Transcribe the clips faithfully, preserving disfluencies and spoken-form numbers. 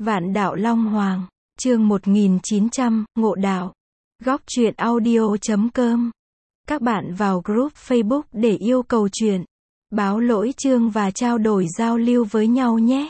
Vạn đạo Long Hoàng, chương một nghìn chín trăm, ngộ đạo. Góc truyện audio chấm com. Các bạn vào group Facebook để yêu cầu truyện, báo lỗi chương và trao đổi giao lưu với nhau nhé.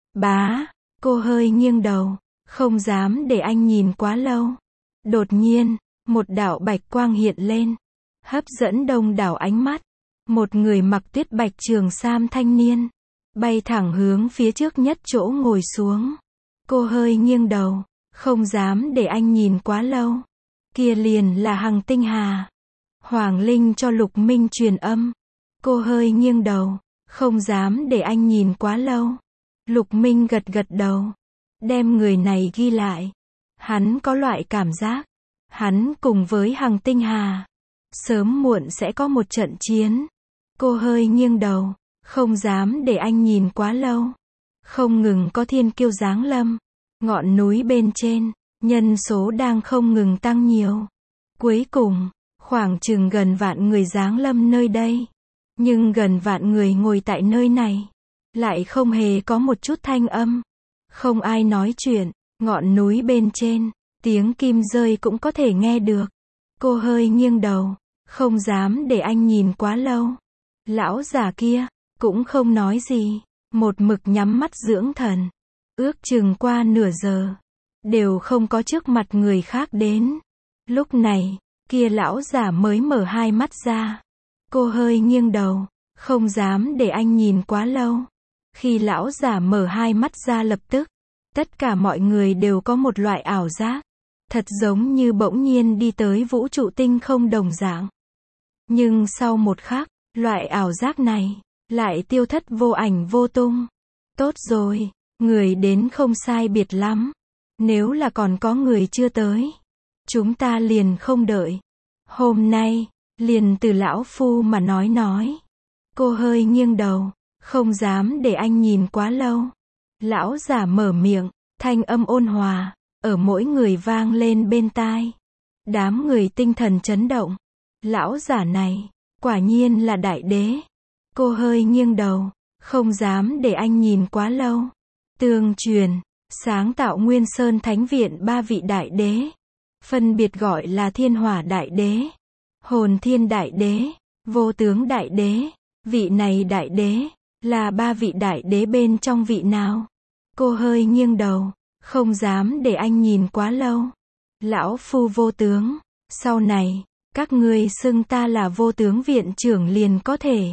Bá, cô hơi nghiêng đầu, không dám để anh nhìn quá lâu. Đột nhiên, một đạo bạch quang hiện lên, hấp dẫn đông đảo ánh mắt. Một người mặc tuyết bạch trường sam thanh niên, bay thẳng hướng phía trước nhất chỗ ngồi xuống. Cô hơi nghiêng đầu, không dám để anh nhìn quá lâu. Kia liền là Hằng Tinh Hà. Hoàng Linh cho Lục Minh truyền âm. Cô hơi nghiêng đầu, không dám để anh nhìn quá lâu. Lục Minh gật gật đầu, đem người này ghi lại. Hắn có loại cảm giác, hắn cùng với Hằng Tinh Hà, sớm muộn sẽ có một trận chiến. Cô hơi nghiêng đầu, không dám để anh nhìn quá lâu. Không ngừng có thiên kiêu giáng lâm. Ngọn núi bên trên, nhân số đang không ngừng tăng nhiều. Cuối cùng, khoảng chừng gần vạn người giáng lâm nơi đây. Nhưng gần vạn người ngồi tại nơi này, lại không hề có một chút thanh âm. Không ai nói chuyện, ngọn núi bên trên, tiếng kim rơi cũng có thể nghe được. Cô hơi nghiêng đầu, không dám để anh nhìn quá lâu. Lão già kia, cũng không nói gì, một mực nhắm mắt dưỡng thần. Ước chừng qua nửa giờ, đều không có trước mặt người khác đến. Lúc này, kia lão giả mới mở hai mắt ra. Cô hơi nghiêng đầu, không dám để anh nhìn quá lâu. Khi lão giả mở hai mắt ra lập tức, tất cả mọi người đều có một loại ảo giác. Thật giống như bỗng nhiên đi tới vũ trụ tinh không đồng dạng. Nhưng sau một khắc, loại ảo giác này lại tiêu thất vô ảnh vô tung. Tốt rồi, người đến không sai biệt lắm. Nếu là còn có người chưa tới, chúng ta liền không đợi. Hôm nay, liền từ lão phu mà nói nói. Cô hơi nghiêng đầu, không dám để anh nhìn quá lâu. Lão giả mở miệng, thanh âm ôn hòa, ở mỗi người vang lên bên tai. Đám người tinh thần chấn động. Lão giả này, quả nhiên là đại đế. Cô hơi nghiêng đầu, không dám để anh nhìn quá lâu. Tương truyền, sáng tạo Nguyên Sơn Thánh Viện ba vị đại đế, phân biệt gọi là Thiên Hỏa Đại Đế, Hồn Thiên Đại Đế, Vô Tướng Đại Đế. Vị này đại đế, là ba vị đại đế bên trong vị nào? Cô hơi nghiêng đầu, không dám để anh nhìn quá lâu. Lão phu vô tướng, sau này, các ngươi xưng ta là Vô Tướng Viện trưởng liền có thể.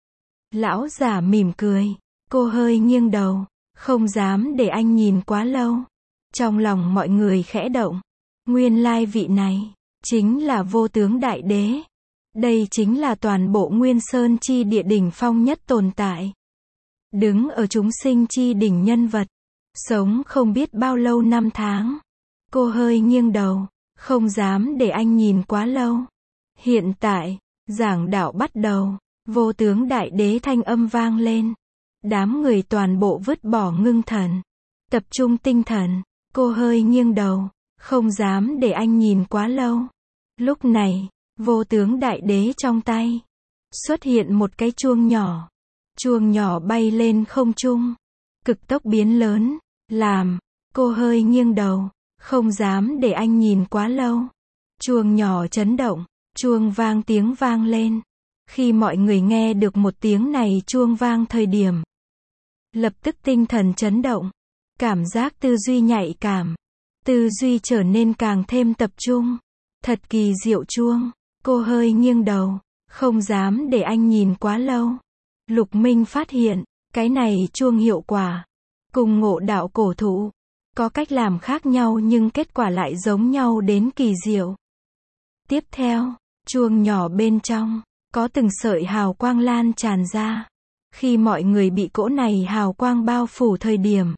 Lão giả mỉm cười, cô hơi nghiêng đầu, không dám để anh nhìn quá lâu. Trong lòng mọi người khẽ động. Nguyên lai vị này, chính là Vô Tướng Đại Đế. Đây chính là toàn bộ Nguyên Sơn chi địa đỉnh phong nhất tồn tại. Đứng ở chúng sinh chi đỉnh nhân vật. Sống không biết bao lâu năm tháng. Cô hơi nghiêng đầu, không dám để anh nhìn quá lâu. Hiện tại, giảng đạo bắt đầu. Vô Tướng Đại Đế thanh âm vang lên. Đám người toàn bộ vứt bỏ ngưng thần, tập trung tinh thần. Cô hơi nghiêng đầu, không dám để anh nhìn quá lâu. Lúc này, Vô Tướng Đại Đế trong tay xuất hiện một cái chuông nhỏ. Chuông nhỏ bay lên không trung, cực tốc biến lớn, làm cô hơi nghiêng đầu, không dám để anh nhìn quá lâu. Chuông nhỏ chấn động, chuông vang tiếng vang lên. Khi mọi người nghe được một tiếng này chuông vang thời điểm, lập tức tinh thần chấn động, cảm giác tư duy nhạy cảm, tư duy trở nên càng thêm tập trung. Thật kỳ diệu chuông. Cô hơi nghiêng đầu, không dám để anh nhìn quá lâu. Lục Minh phát hiện, cái này chuông hiệu quả, cùng ngộ đạo cổ thụ, có cách làm khác nhau nhưng kết quả lại giống nhau đến kỳ diệu. Tiếp theo, chuông nhỏ bên trong, có từng sợi hào quang lan tràn ra. Khi mọi người bị cỗ này hào quang bao phủ thời điểm,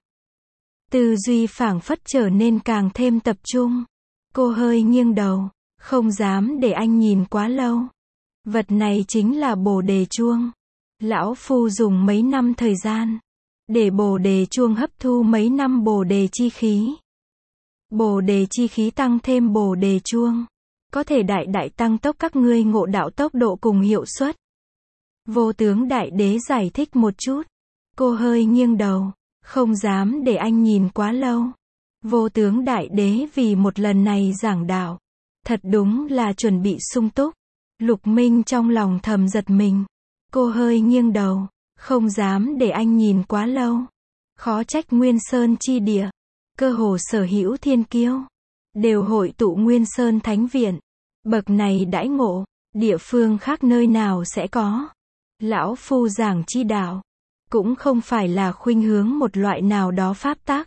tư duy phảng phất trở nên càng thêm tập trung. Cô hơi nghiêng đầu, không dám để anh nhìn quá lâu. Vật này chính là Bồ Đề chuông. Lão phu dùng mấy năm thời gian, để Bồ Đề chuông hấp thu mấy năm Bồ Đề chi khí. Bồ Đề chi khí tăng thêm Bồ Đề chuông, có thể đại đại tăng tốc các ngươi ngộ đạo tốc độ cùng hiệu suất. Vô Tướng Đại Đế giải thích một chút. Cô hơi nghiêng đầu, không dám để anh nhìn quá lâu. Vô tướng đại đế vì một lần này giảng đạo, thật đúng là chuẩn bị sung túc. Lục Minh trong lòng thầm giật mình. Cô hơi nghiêng đầu, không dám để anh nhìn quá lâu. Khó trách Nguyên Sơn chi địa, cơ hồ sở hữu thiên kiêu, đều hội tụ Nguyên Sơn Thánh Viện. Bậc này đãi ngộ, địa phương khác nơi nào sẽ có. Lão Phu giảng chi đạo, cũng không phải là khuynh hướng một loại nào đó pháp tắc,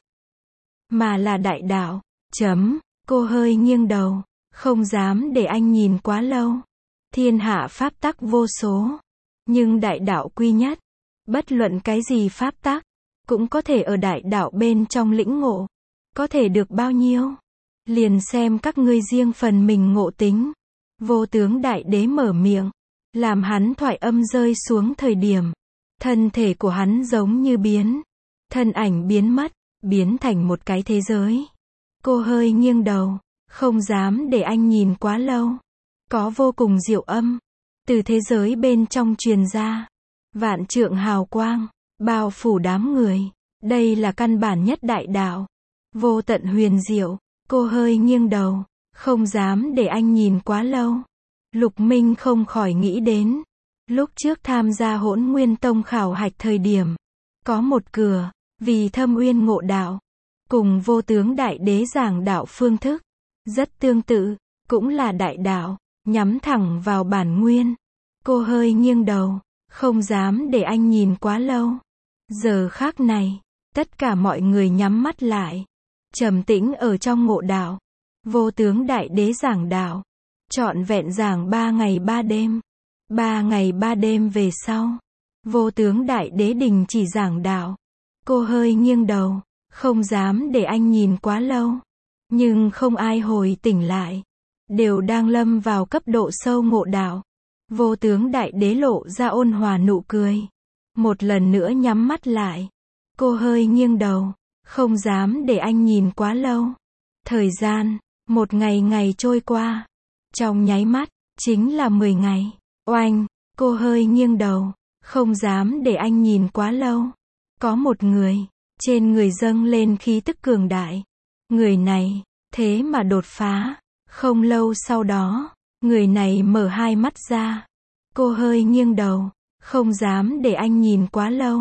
mà là đại đạo. Chấm, cô hơi nghiêng đầu, không dám để anh nhìn quá lâu. Thiên hạ pháp tắc vô số, nhưng đại đạo quy nhất. Bất luận cái gì pháp tắc, cũng có thể ở đại đạo bên trong lĩnh ngộ. Có thể được bao nhiêu, liền xem các ngươi riêng phần mình ngộ tính. Vô tướng đại đế mở miệng, làm hắn thoại âm rơi xuống thời điểm, thân thể của hắn giống như biến, thân ảnh biến mất, biến thành một cái thế giới. Cô hơi nghiêng đầu, không dám để anh nhìn quá lâu. Có vô cùng diệu âm, từ thế giới bên trong truyền ra. Vạn trượng hào quang, bao phủ đám người. Đây là căn bản nhất đại đạo. Vô tận huyền diệu, cô hơi nghiêng đầu, không dám để anh nhìn quá lâu. Lục Minh không khỏi nghĩ đến, lúc trước tham gia Hỗn Nguyên Tông khảo hạch thời điểm, có một cửa, vì thâm uyên ngộ đạo, cùng vô tướng đại đế giảng đạo phương thức, rất tương tự, cũng là đại đạo, nhắm thẳng vào bản nguyên. Cô hơi nghiêng đầu, không dám để anh nhìn quá lâu. Giờ khác này, tất cả mọi người nhắm mắt lại, trầm tĩnh ở trong ngộ đạo. Vô tướng đại đế giảng đạo, trọn vẹn giảng ba ngày ba đêm. Ba ngày ba đêm về sau, vô tướng đại đế đình chỉ giảng đạo. Cô hơi nghiêng đầu, không dám để anh nhìn quá lâu. Nhưng không ai hồi tỉnh lại, đều đang lâm vào cấp độ sâu ngộ đạo. Vô tướng đại đế lộ ra ôn hòa nụ cười, một lần nữa nhắm mắt lại. Cô hơi nghiêng đầu, không dám để anh nhìn quá lâu. Thời gian, một ngày ngày trôi qua, trong nháy mắt, chính là mười ngày. Oanh, cô hơi nghiêng đầu, không dám để anh nhìn quá lâu. Có một người, trên người dâng lên khí tức cường đại. Người này, thế mà đột phá. Không lâu sau đó, người này mở hai mắt ra. Cô hơi nghiêng đầu, không dám để anh nhìn quá lâu.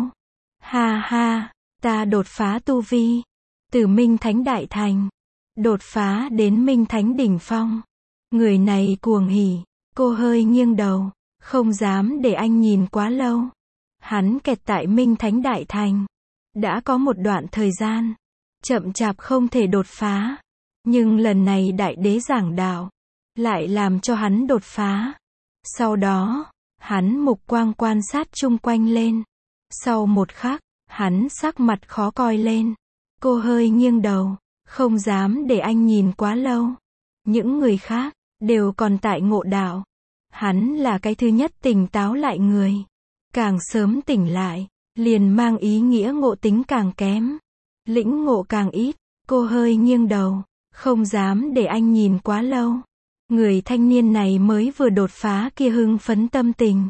Ha ha, ta đột phá tu vi, từ Minh Thánh Đại Thành, đột phá đến Minh Thánh Đỉnh Phong. Người này cuồng hỉ, cô hơi nghiêng đầu, không dám để anh nhìn quá lâu. Hắn kẹt tại Minh Thánh Đại Thành, đã có một đoạn thời gian, chậm chạp không thể đột phá. Nhưng lần này đại đế giảng đạo, lại làm cho hắn đột phá. Sau đó, hắn mục quang quan sát chung quanh lên. Sau một khắc, hắn sắc mặt khó coi lên. Cô hơi nghiêng đầu, không dám để anh nhìn quá lâu. Những người khác, đều còn tại ngộ đạo. Hắn là cái thứ nhất tỉnh táo lại người. Càng sớm tỉnh lại, liền mang ý nghĩa ngộ tính càng kém. Lĩnh ngộ càng ít, cô hơi nghiêng đầu, không dám để anh nhìn quá lâu. Người thanh niên này mới vừa đột phá kia hưng phấn tâm tình,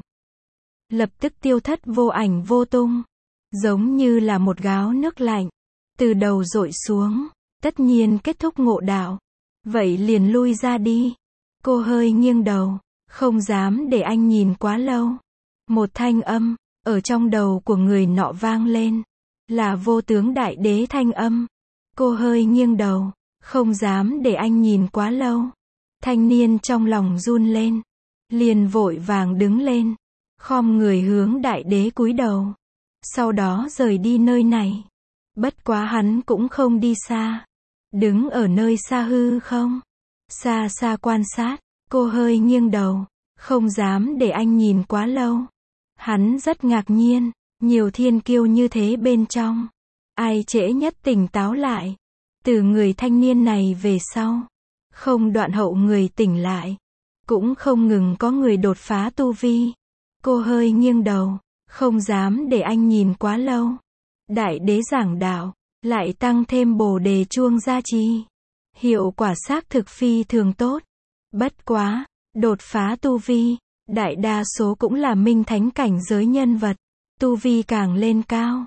lập tức tiêu thất vô ảnh vô tung, giống như là một gáo nước lạnh, từ đầu dội xuống. Tất nhiên kết thúc ngộ đạo, vậy liền lui ra đi. Cô hơi nghiêng đầu, không dám để anh nhìn quá lâu. Một thanh âm, ở trong đầu của người nọ vang lên, là vô tướng đại đế thanh âm. Cô hơi nghiêng đầu, không dám để anh nhìn quá lâu. Thanh niên trong lòng run lên, liền vội vàng đứng lên, khom người hướng đại đế cúi đầu, sau đó rời đi nơi này. Bất quá hắn cũng không đi xa, đứng ở nơi xa hư không, xa xa quan sát. Cô hơi nghiêng đầu, không dám để anh nhìn quá lâu. Hắn rất ngạc nhiên, nhiều thiên kiêu như thế bên trong, ai trễ nhất tỉnh táo lại. Từ người thanh niên này về sau, không đoạn hậu người tỉnh lại, cũng không ngừng có người đột phá tu vi. Cô hơi nghiêng đầu, không dám để anh nhìn quá lâu. Đại đế giảng đạo, lại tăng thêm bồ đề chuông gia trì, hiệu quả xác thực phi thường tốt. Bất quá, đột phá tu vi, đại đa số cũng là minh thánh cảnh giới nhân vật, tu vi càng lên cao,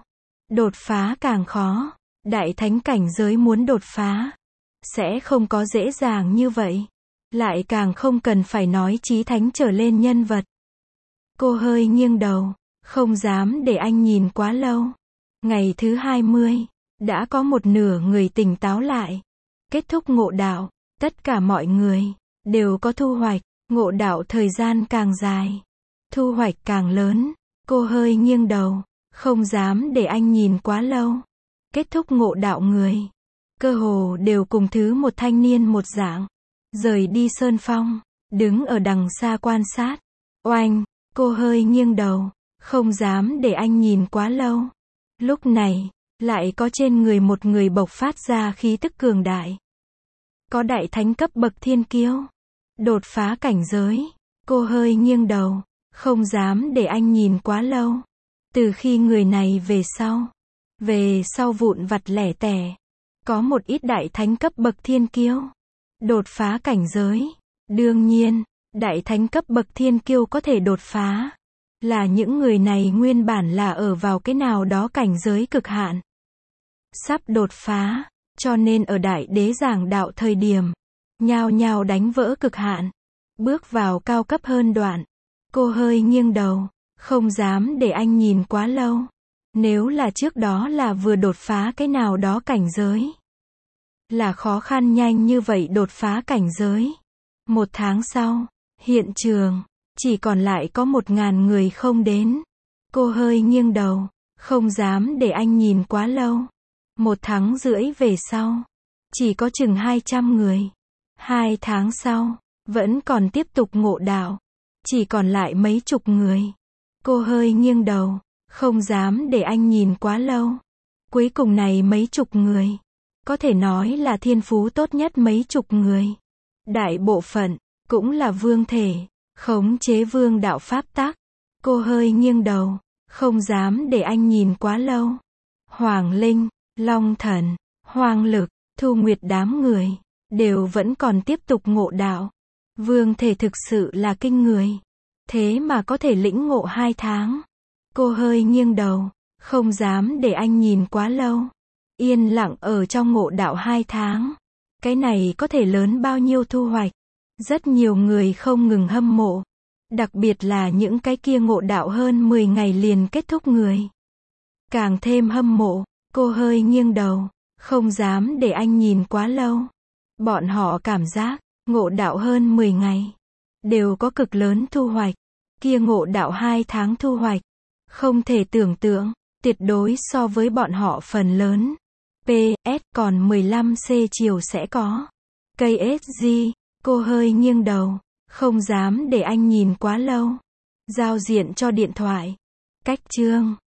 đột phá càng khó. Đại thánh cảnh giới muốn đột phá, sẽ không có dễ dàng như vậy. Lại càng không cần phải nói chí thánh trở lên nhân vật. Cô hơi nghiêng đầu, không dám để anh nhìn quá lâu. Ngày thứ hai mươi, đã có một nửa người tỉnh táo lại. Kết thúc ngộ đạo, tất cả mọi người đều có thu hoạch. Ngộ đạo thời gian càng dài, thu hoạch càng lớn. Cô hơi nghiêng đầu, không dám để anh nhìn quá lâu. Kết thúc ngộ đạo người, cơ hồ đều cùng thứ một thanh niên một dạng. Rời đi sơn phong, đứng ở đằng xa quan sát. Oanh, cô hơi nghiêng đầu, không dám để anh nhìn quá lâu. Lúc này, lại có trên người một người bộc phát ra khí tức cường đại. Có đại thánh cấp bậc thiên kiêu. Đột phá cảnh giới. Cô hơi nghiêng đầu, không dám để anh nhìn quá lâu. Từ khi người này về sau, về sau vụn vặt lẻ tẻ, có một ít đại thánh cấp bậc thiên kiêu. Đột phá cảnh giới. Đương nhiên, đại thánh cấp bậc thiên kiêu có thể đột phá. Là những người này nguyên bản là ở vào cái nào đó cảnh giới cực hạn. Sắp đột phá, cho nên ở đại đế giảng đạo thời điểm, nhao nhao đánh vỡ cực hạn. Bước vào cao cấp hơn đoạn. Cô hơi nghiêng đầu, không dám để anh nhìn quá lâu. Nếu là trước đó là vừa đột phá cái nào đó cảnh giới, là khó khăn nhanh như vậy đột phá cảnh giới. Một tháng sau, hiện trường, chỉ còn lại có một ngàn người không đến. Cô hơi nghiêng đầu, không dám để anh nhìn quá lâu. Một tháng rưỡi về sau, chỉ có chừng hai trăm người. Hai tháng sau, vẫn còn tiếp tục ngộ đạo. Chỉ còn lại mấy chục người. Cô hơi nghiêng đầu, không dám để anh nhìn quá lâu. Cuối cùng này mấy chục người, có thể nói là thiên phú tốt nhất mấy chục người. Đại bộ phận, cũng là vương thể, khống chế vương đạo pháp tắc. Cô hơi nghiêng đầu, không dám để anh nhìn quá lâu. Hoàng Linh, Long Thần, Hoàng Lực, Thu Nguyệt đám người, đều vẫn còn tiếp tục ngộ đạo. Vương thể thực sự là kinh người. Thế mà có thể lĩnh ngộ hai tháng. Cô hơi nghiêng đầu, không dám để anh nhìn quá lâu. Yên lặng ở trong ngộ đạo hai tháng. Cái này có thể lớn bao nhiêu thu hoạch. Rất nhiều người không ngừng hâm mộ. Đặc biệt là những cái kia ngộ đạo hơn mười ngày liền kết thúc người. Càng thêm hâm mộ. Cô hơi nghiêng đầu, không dám để anh nhìn quá lâu. Bọn họ cảm giác, ngộ đạo hơn mười ngày, đều có cực lớn thu hoạch. Kia ngộ đạo hai tháng thu hoạch, không thể tưởng tượng, tuyệt đối so với bọn họ phần lớn. pê ét còn mười lăm C chiều sẽ có. ca ét giê, cô hơi nghiêng đầu, không dám để anh nhìn quá lâu. Giao diện cho điện thoại. Cách chương